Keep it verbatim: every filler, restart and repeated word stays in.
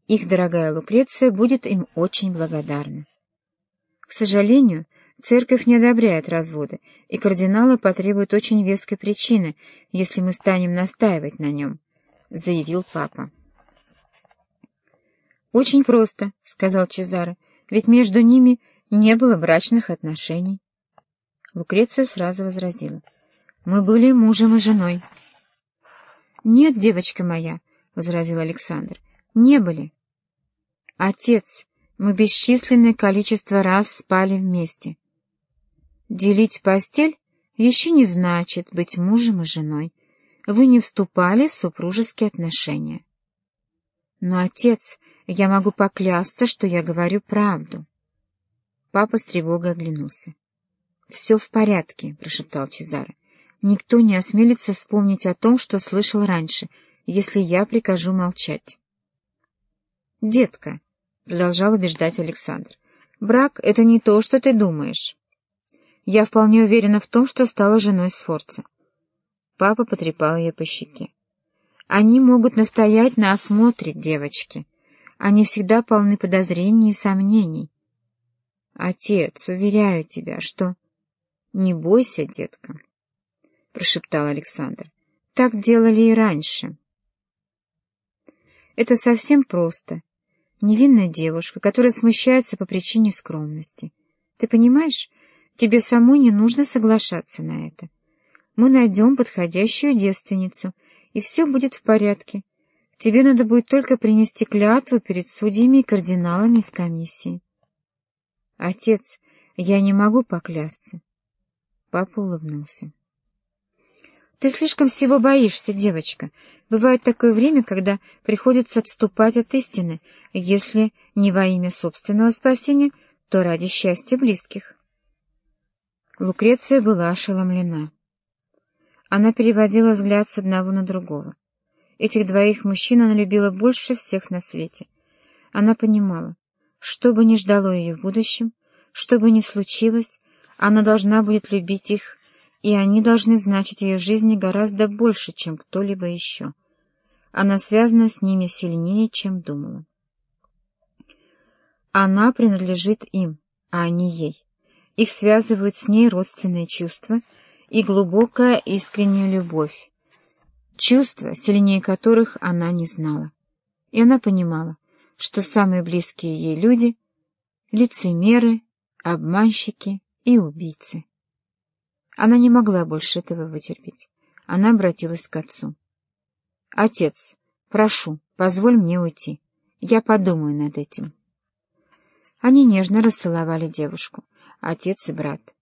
Их дорогая Лукреция будет им очень благодарна. К сожалению, церковь не одобряет развода, и кардиналы потребуют очень веской причины, если мы станем настаивать на нем, — заявил папа. «Очень просто», — сказал Чезаре, — «ведь между ними не было брачных отношений». Лукреция сразу возразила: «Мы были мужем и женой». «Нет, девочка моя», — возразил Александр, — «не были». «Отец, мы бесчисленное количество раз спали вместе». «Делить постель еще не значит быть мужем и женой. Вы не вступали в супружеские отношения». «Но, отец, я могу поклясться, что я говорю правду». Папа с тревогой оглянулся. «Все в порядке», — прошептал Чезаре. «Никто не осмелится вспомнить о том, что слышал раньше, если я прикажу молчать». «Детка», — продолжал убеждать Александр, — «брак — это не то, что ты думаешь. Я вполне уверена в том, что стала женой Сфорца». Папа потрепал ее по щеке. «Они могут настоять на осмотре, девочки. Они всегда полны подозрений и сомнений. Отец, уверяю тебя, что...» «Не бойся, детка», — прошептал Александр. «Так делали и раньше». Это совсем просто. Невинная девушка, которая смущается по причине скромности. Ты понимаешь, тебе самой не нужно соглашаться на это. Мы найдем подходящую девственницу, и все будет в порядке. Тебе надо будет только принести клятву перед судьями и кардиналами из комиссии». «Отец, я не могу поклясться». Папа улыбнулся. «Ты слишком всего боишься, девочка. Бывает такое время, когда приходится отступать от истины, если не во имя собственного спасения, то ради счастья близких». Лукреция была ошеломлена. Она переводила взгляд с одного на другого. Этих двоих мужчин она любила больше всех на свете. Она понимала, что бы ни ждало ее в будущем, что бы ни случилось, она должна будет любить их, и они должны значить в ее жизни гораздо больше, чем кто-либо еще. Она связана с ними сильнее, чем думала. Она принадлежит им, а они ей. Их связывают с ней родственные чувства и глубокая искренняя любовь, чувства, сильнее которых она не знала. И она понимала, что самые близкие ей люди — лицемеры, обманщики и убийцы. Она не могла больше этого вытерпеть. Она обратилась к отцу. «Отец, прошу, позволь мне уйти. Я подумаю над этим». Они нежно расцеловали девушку, отец и брат.